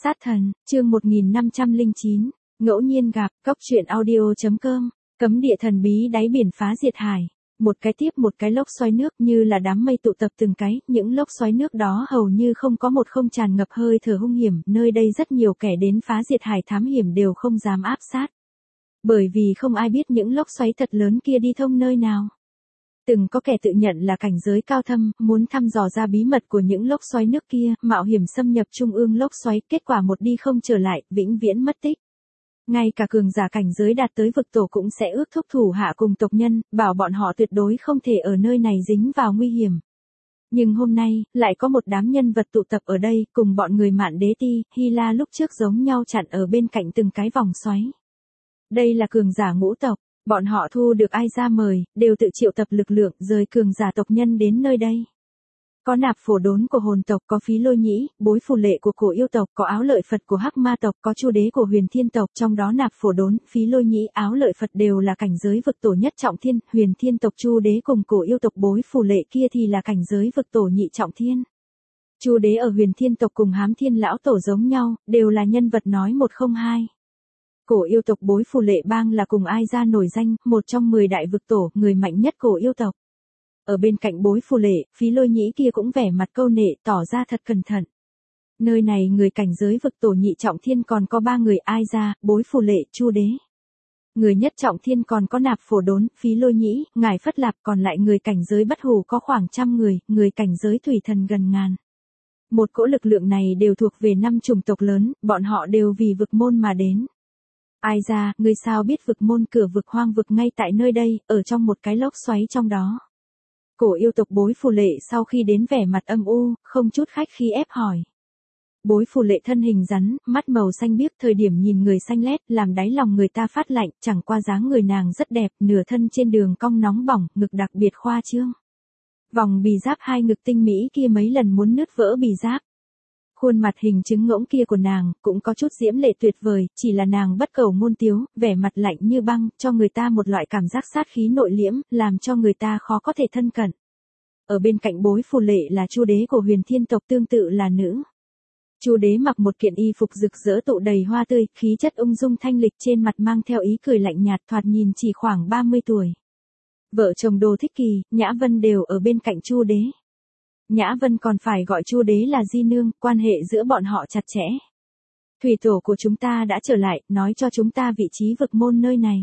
Sát thần, chương 1509, ngẫu nhiên gặp, cốc truyện audio.com, cấm địa thần bí đáy biển phá diệt hải. Một cái tiếp một cái lốc xoáy nước như là đám mây tụ tập từng cái, những lốc xoáy nước đó hầu như không có một không tràn ngập hơi thở hung hiểm, nơi đây rất nhiều kẻ đến phá diệt hải thám hiểm đều không dám áp sát. Bởi vì không ai biết những lốc xoáy thật lớn kia đi thông nơi nào. Từng có kẻ tự nhận là cảnh giới cao thâm, muốn thăm dò ra bí mật của những lốc xoáy nước kia, mạo hiểm xâm nhập trung ương lốc xoáy, kết quả một đi không trở lại, vĩnh viễn mất tích. Ngay cả cường giả cảnh giới đạt tới vực tổ cũng sẽ ước thúc thủ hạ cùng tộc nhân, bảo bọn họ tuyệt đối không thể ở nơi này dính vào nguy hiểm. Nhưng hôm nay, lại có một đám nhân vật tụ tập ở đây, cùng bọn người Mạn Đế Ti, Hy La lúc trước giống nhau chặn ở bên cạnh từng cái vòng xoáy. Đây là cường giả ngũ tộc. Bọn họ thu được ai ra mời, đều tự triệu tập lực lượng rời cường giả tộc nhân đến nơi đây. Có nạp phổ đốn của hồn tộc, có phí lôi nhĩ, bối phù lệ của cổ yêu tộc, có áo lợi Phật của hắc ma tộc, có chu đế của huyền thiên tộc, trong đó nạp phổ đốn, phí lôi nhĩ, áo lợi Phật đều là cảnh giới vực tổ nhất trọng thiên, huyền thiên tộc chu đế cùng cổ yêu tộc bối phù lệ kia thì là cảnh giới vực tổ nhị trọng thiên. Chu đế ở huyền thiên tộc cùng hám thiên lão tổ giống nhau, đều là nhân vật nói một không hai. Cổ yêu tộc bối phù lệ bang là cùng ai ra nổi danh, một trong 10 đại vực tổ, người mạnh nhất cổ yêu tộc. Ở bên cạnh bối phù lệ, phí lôi nhĩ kia cũng vẻ mặt câu nệ, tỏ ra thật cẩn thận. Nơi này người cảnh giới vực tổ nhị trọng thiên còn có 3 người ai ra, bối phù lệ, chu đế. Người nhất trọng thiên còn có nạp phổ đốn, phí lôi nhĩ, ngải phất lạp, còn lại người cảnh giới bất hủ có khoảng 100 người, người cảnh giới thủy thần gần ngàn. Một cỗ lực lượng này đều thuộc về 5 chủng tộc lớn, bọn họ đều vì vực môn mà đến. Ai ra, ngươi sao biết vực môn cửa vực hoang vực ngay tại nơi đây, ở trong một cái lốc xoáy trong đó. Cổ yêu tộc bối phù lệ sau khi đến vẻ mặt âm u, không chút khách khí ép hỏi. Bối phù lệ thân hình rắn, mắt màu xanh biếc, thời điểm nhìn người xanh lét, làm đáy lòng người ta phát lạnh, chẳng qua dáng người nàng rất đẹp, nửa thân trên đường cong nóng bỏng, ngực đặc biệt khoa trương. Vòng bì giáp hai ngực tinh mỹ kia mấy lần muốn nứt vỡ bì giáp. Khuôn mặt hình trứng ngỗng kia của nàng, cũng có chút diễm lệ tuyệt vời, chỉ là nàng bất cầu ngôn tiếu, vẻ mặt lạnh như băng, cho người ta một loại cảm giác sát khí nội liễm, làm cho người ta khó có thể thân cận. Ở bên cạnh bối phù lệ là chu đế của huyền thiên tộc, tương tự là nữ. Chu đế mặc một kiện y phục rực rỡ tụ đầy hoa tươi, khí chất ung dung thanh lịch, trên mặt mang theo ý cười lạnh nhạt, thoạt nhìn chỉ khoảng 30 tuổi. Vợ chồng Đồ Thích Kỳ, Nhã Vân đều ở bên cạnh chu đế. Nhã Vân còn phải gọi chu đế là di nương, quan hệ giữa bọn họ chặt chẽ. Thủy tổ của chúng ta đã trở lại, nói cho chúng ta vị trí vực môn nơi này.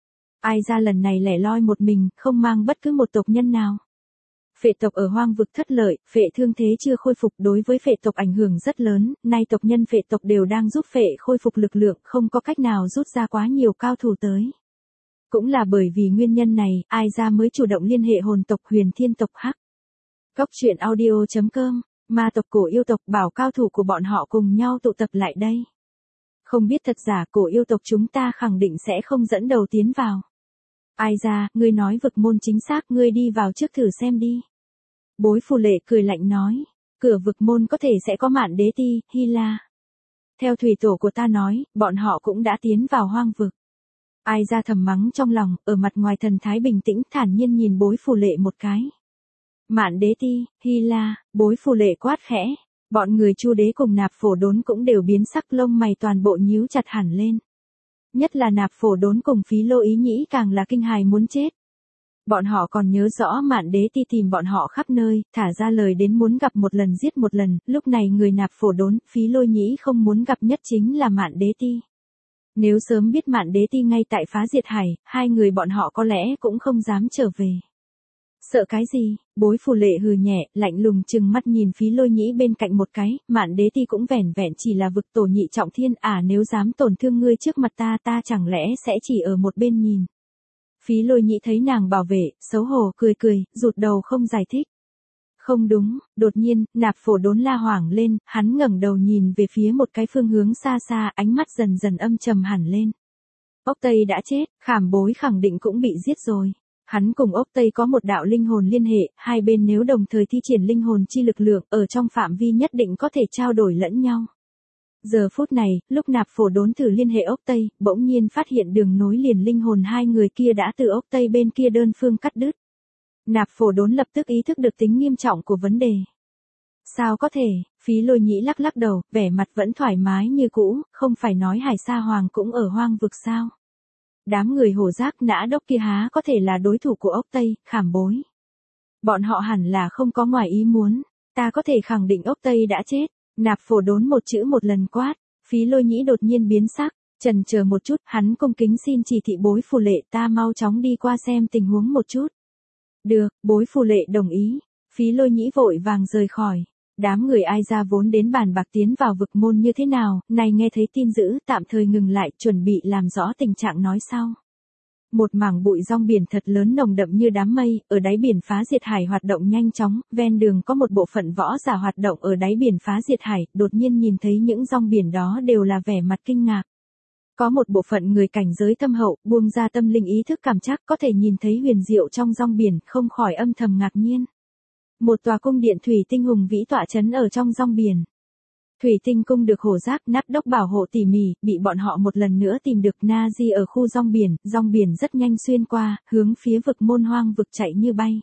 Ai ra lần này lẻ loi một mình, không mang bất cứ một tộc nhân nào. Phệ tộc ở hoang vực thất lợi, phệ thương thế chưa khôi phục, đối với phệ tộc ảnh hưởng rất lớn, nay tộc nhân phệ tộc đều đang giúp phệ khôi phục lực lượng, không có cách nào rút ra quá nhiều cao thủ tới. Cũng là bởi vì nguyên nhân này, ai ra mới chủ động liên hệ hồn tộc huyền thiên tộc hắc. Cốc truyện audio.com, ma tộc cổ yêu tộc bảo cao thủ của bọn họ cùng nhau tụ tập lại đây. Không biết thật giả cổ yêu tộc chúng ta khẳng định sẽ không dẫn đầu tiến vào. Ai ra, ngươi nói vực môn chính xác, ngươi đi vào trước thử xem đi. Bối phù lệ cười lạnh nói, cửa vực môn có thể sẽ có Mạn Đế Ti, Hy La. Theo thủy tổ của ta nói, bọn họ cũng đã tiến vào hoang vực. Ai ra thầm mắng trong lòng, ở mặt ngoài thần thái bình tĩnh thản nhiên nhìn bối phù lệ một cái. Mạn Đế Ti, Hy La, bối phù lệ quát khẽ, bọn người chu đế cùng nạp phổ đốn cũng đều biến sắc, lông mày toàn bộ nhíu chặt hẳn lên. Nhất là nạp phổ đốn cùng phí lô ý nhĩ càng là kinh hài muốn chết. Bọn họ còn nhớ rõ Mạn Đế Ti tìm bọn họ khắp nơi, thả ra lời đến muốn gặp một lần giết một lần, lúc này người nạp phổ đốn, phí lôi nhĩ không muốn gặp nhất chính là Mạn Đế Ti. Nếu sớm biết Mạn Đế Ti ngay tại phá diệt hải, hai người bọn họ có lẽ cũng không dám trở về. Sợ cái gì? Bối phù lệ hừ nhẹ, lạnh lùng chừng mắt nhìn phí lôi nhĩ bên cạnh một cái, Mạn Đế Ti cũng vẻn vẹn chỉ là vực tổ nhị trọng thiên, nếu dám tổn thương ngươi trước mặt ta chẳng lẽ sẽ chỉ ở một bên nhìn. Phí lôi nhĩ thấy nàng bảo vệ, xấu hổ cười, rụt đầu không giải thích. Không đúng, đột nhiên, nạp phổ đốn la hoảng lên, hắn ngẩng đầu nhìn về phía một cái phương hướng xa xa, ánh mắt dần dần âm trầm hẳn lên. Ốc Tây đã chết, Khảm Bối khẳng định cũng bị giết rồi. Hắn cùng Ốc Tây có một đạo linh hồn liên hệ, hai bên nếu đồng thời thi triển linh hồn chi lực lượng, ở trong phạm vi nhất định có thể trao đổi lẫn nhau. Giờ phút này, lúc nạp phổ đốn thử liên hệ Ốc Tây, bỗng nhiên phát hiện đường nối liền linh hồn hai người kia đã từ Ốc Tây bên kia đơn phương cắt đứt. Nạp phổ đốn lập tức ý thức được tính nghiêm trọng của vấn đề. Sao có thể, Phí Lôi Nhĩ lắc lắc đầu, vẻ mặt vẫn thoải mái như cũ, không phải nói Hải Sa Hoàng cũng ở hoang vực sao. Đám người Hổ Giác Nã Đốc kia há có thể là đối thủ của ốc Tây, Khảm Bối. Bọn họ hẳn là không có ngoài ý muốn, ta có thể khẳng định ốc Tây đã chết. Nạp Phổ đốn một chữ một lần quát, Phí Lôi Nhĩ đột nhiên biến sắc, chần chờ một chút, hắn cung kính xin chỉ thị Bối Phù Lệ ta mau chóng đi qua xem tình huống một chút. Được, Bối Phù Lệ đồng ý, Phí Lôi Nhĩ vội vàng rời khỏi. Đám người Ai Ra vốn đến bàn bạc tiến vào vực môn như thế nào, này nghe thấy tin dữ, tạm thời ngừng lại, chuẩn bị làm rõ tình trạng nói sau. Một mảng bụi rong biển thật lớn nồng đậm như đám mây, ở đáy biển Phá Diệt Hải hoạt động nhanh chóng, ven đường có một bộ phận võ giả hoạt động ở đáy biển Phá Diệt Hải, đột nhiên nhìn thấy những rong biển đó đều là vẻ mặt kinh ngạc. Có một bộ phận người cảnh giới thâm hậu, buông ra tâm linh ý thức cảm giác có thể nhìn thấy huyền diệu trong rong biển, không khỏi âm thầm ngạc nhiên. Một tòa cung điện thủy tinh hùng vĩ tọa trấn ở trong rong biển. Thủy tinh cung được Hổ Giác Nát Đốc bảo hộ tỉ mỉ, bị bọn họ một lần nữa tìm được Na Di ở khu rong biển rất nhanh xuyên qua, hướng phía vực môn hoang vực chạy như bay.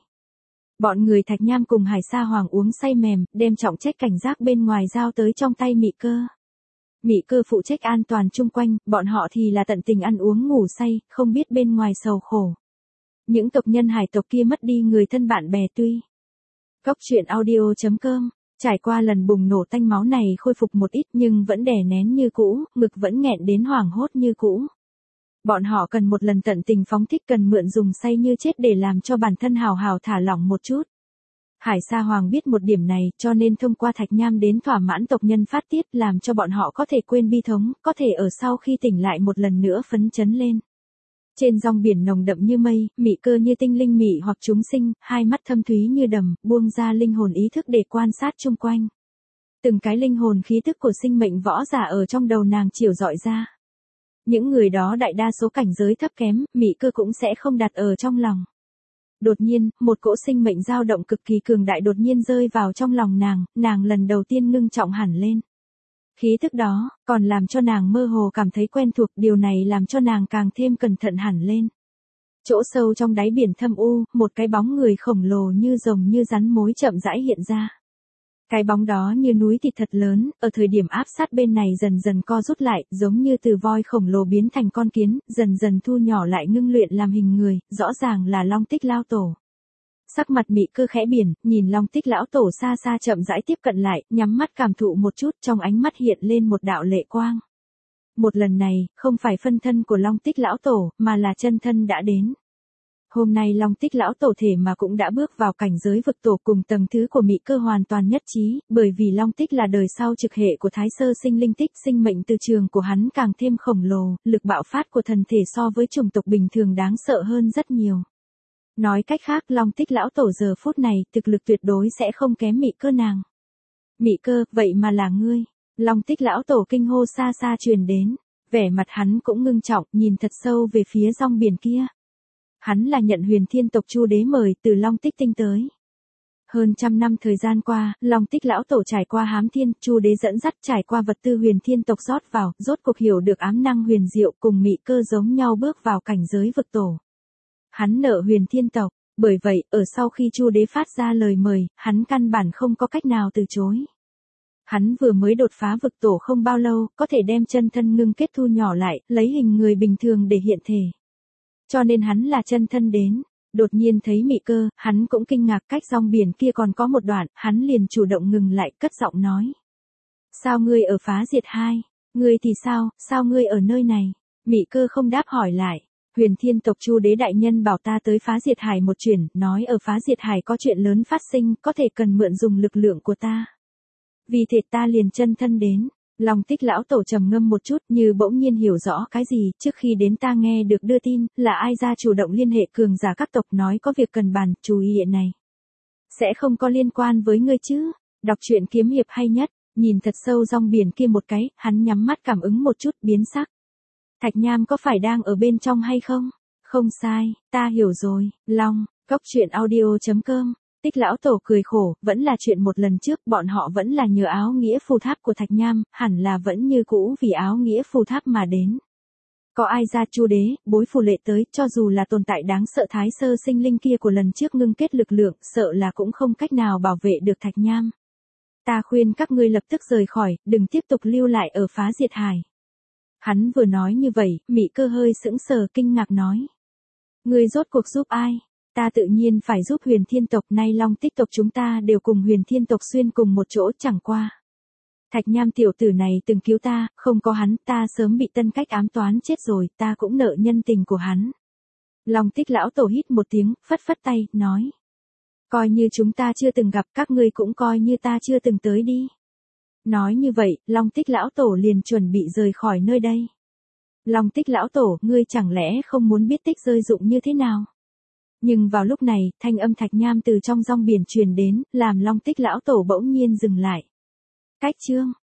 Bọn người Thạch Nham cùng Hải Sa Hoàng uống say mềm, đem trọng trách cảnh giác bên ngoài giao tới trong tay Mị Cơ. Mị Cơ phụ trách an toàn chung quanh, bọn họ thì là tận tình ăn uống ngủ say, không biết bên ngoài sầu khổ. Những tộc nhân hải tộc kia mất đi người thân bạn bè tuy. Góc truyện audio.com, trải qua lần bùng nổ tanh máu này khôi phục một ít nhưng vẫn đè nén như cũ, ngực vẫn nghẹn đến hoảng hốt như cũ. Bọn họ cần một lần tận tình phóng thích, cần mượn dùng say như chết để làm cho bản thân hào hào thả lỏng một chút. Hải Sa Hoàng biết một điểm này, cho nên thông qua Thạch Nham đến thỏa mãn tộc nhân phát tiết, làm cho bọn họ có thể quên bi thống, có thể ở sau khi tỉnh lại một lần nữa phấn chấn lên. Trên rong biển nồng đậm như mây, Mị Cơ như tinh linh mị hoặc chúng sinh, hai mắt thâm thúy như đầm, buông ra linh hồn ý thức để quan sát chung quanh. Từng cái linh hồn khí tức của sinh mệnh võ giả ở trong đầu nàng chiếu rọi ra. Những người đó đại đa số cảnh giới thấp kém, Mị Cơ cũng sẽ không đặt ở trong lòng. Đột nhiên, một cỗ sinh mệnh dao động cực kỳ cường đại đột nhiên rơi vào trong lòng nàng lần đầu tiên ngưng trọng hẳn lên. Khí tức đó, còn làm cho nàng mơ hồ cảm thấy quen thuộc, điều này làm cho nàng càng thêm cẩn thận hẳn lên. Chỗ sâu trong đáy biển thâm u, một cái bóng người khổng lồ như rồng như rắn mối chậm rãi hiện ra. Cái bóng đó như núi thịt thật lớn, ở thời điểm áp sát bên này dần dần co rút lại, giống như từ voi khổng lồ biến thành con kiến, dần dần thu nhỏ lại ngưng luyện làm hình người, rõ ràng là Long Tích Lao Tổ. Sắc mặt Mị Cơ khẽ biển, nhìn Long Tích lão tổ xa xa chậm rãi tiếp cận lại, nhắm mắt cảm thụ một chút, trong ánh mắt hiện lên một đạo lệ quang. Một lần này, không phải phân thân của Long Tích lão tổ, mà là chân thân đã đến. Hôm nay Long Tích lão tổ thể mà cũng đã bước vào cảnh giới vực tổ, cùng tầng thứ của Mị Cơ hoàn toàn nhất trí, bởi vì Long Tích là đời sau trực hệ của Thái Sơ Sinh Linh Tích, sinh mệnh từ trường của hắn càng thêm khổng lồ, lực bạo phát của thần thể so với chủng tộc bình thường đáng sợ hơn rất nhiều. Nói cách khác, Long Tích lão tổ giờ phút này, thực lực tuyệt đối sẽ không kém Mị Cơ nàng. Mị Cơ, vậy mà là ngươi. Long Tích lão tổ kinh hô xa xa truyền đến, vẻ mặt hắn cũng ngưng trọng, nhìn thật sâu về phía rong biển kia. Hắn là nhận Huyền Thiên tộc Chu Đế mời từ Long Tích tinh tới. Hơn trăm năm thời gian qua, Long Tích lão tổ trải qua hám thiên, Chu Đế dẫn dắt trải qua vật tư Huyền Thiên tộc rót vào, rốt cuộc hiểu được ám năng huyền diệu, cùng Mị Cơ giống nhau bước vào cảnh giới vực tổ. Hắn nợ Huyền Thiên tộc, bởi vậy, ở sau khi Chu Đế phát ra lời mời, hắn căn bản không có cách nào từ chối. Hắn vừa mới đột phá vực tổ không bao lâu, có thể đem chân thân ngưng kết thu nhỏ lại, lấy hình người bình thường để hiện thể. Cho nên hắn là chân thân đến, đột nhiên thấy Mị Cơ, hắn cũng kinh ngạc, cách rong biển kia còn có một đoạn, hắn liền chủ động ngừng lại, cất giọng nói. Sao ngươi ở Phá Diệt 2? Ngươi thì sao ngươi ở nơi này? Mị Cơ không đáp hỏi lại. Huyền Thiên tộc Chu Đế đại nhân bảo ta tới Phá Diệt Hải một chuyến, nói ở Phá Diệt Hải có chuyện lớn phát sinh, có thể cần mượn dùng lực lượng của ta. Vì thế ta liền chân thân đến. Long Tích lão tổ trầm ngâm một chút, như bỗng nhiên hiểu rõ cái gì, trước khi đến ta nghe được đưa tin, là Ai Ra chủ động liên hệ cường giả các tộc nói có việc cần bàn, chú ý hiện này. Sẽ không có liên quan với ngươi chứ? Đọc truyện kiếm hiệp hay nhất, nhìn thật sâu rong biển kia một cái, hắn nhắm mắt cảm ứng một chút, biến sắc. Thạch Nham có phải đang ở bên trong hay không? Không sai, ta hiểu rồi, Long, góc truyện audio.com. Tích lão tổ cười khổ, vẫn là chuyện một lần trước, bọn họ vẫn là nhờ áo nghĩa phù tháp của Thạch Nham, hẳn là vẫn như cũ vì áo nghĩa phù tháp mà đến. Có Ai Ra Chu Đế, Bối Phù Lệ tới, cho dù là tồn tại đáng sợ Thái Sơ Sinh Linh kia của lần trước ngưng kết lực lượng, sợ là cũng không cách nào bảo vệ được Thạch Nham. Ta khuyên các ngươi lập tức rời khỏi, đừng tiếp tục lưu lại ở Phá Diệt Hải. Hắn vừa nói như vậy, Mị Cơ hơi sững sờ kinh ngạc nói. Ngươi rốt cuộc giúp ai? Ta tự nhiên phải giúp Huyền Thiên tộc, nay Long Tích tộc chúng ta đều cùng Huyền Thiên tộc xuyên cùng một chỗ, chẳng qua. Thạch Nham tiểu tử này từng cứu ta, không có hắn ta sớm bị Tân Cách ám toán chết rồi, ta cũng nợ nhân tình của hắn. Long Tích lão tổ hít một tiếng, phất phất tay, nói. Coi như chúng ta chưa từng gặp, các ngươi cũng coi như ta chưa từng tới đi. Nói như vậy, Long Tích lão tổ liền chuẩn bị rời khỏi nơi đây. Long Tích lão tổ, ngươi chẳng lẽ không muốn biết tích rơi dụng như thế nào? Nhưng vào lúc này, thanh âm Thạch Nham từ trong rong biển truyền đến, làm Long Tích lão tổ bỗng nhiên dừng lại. Cách chương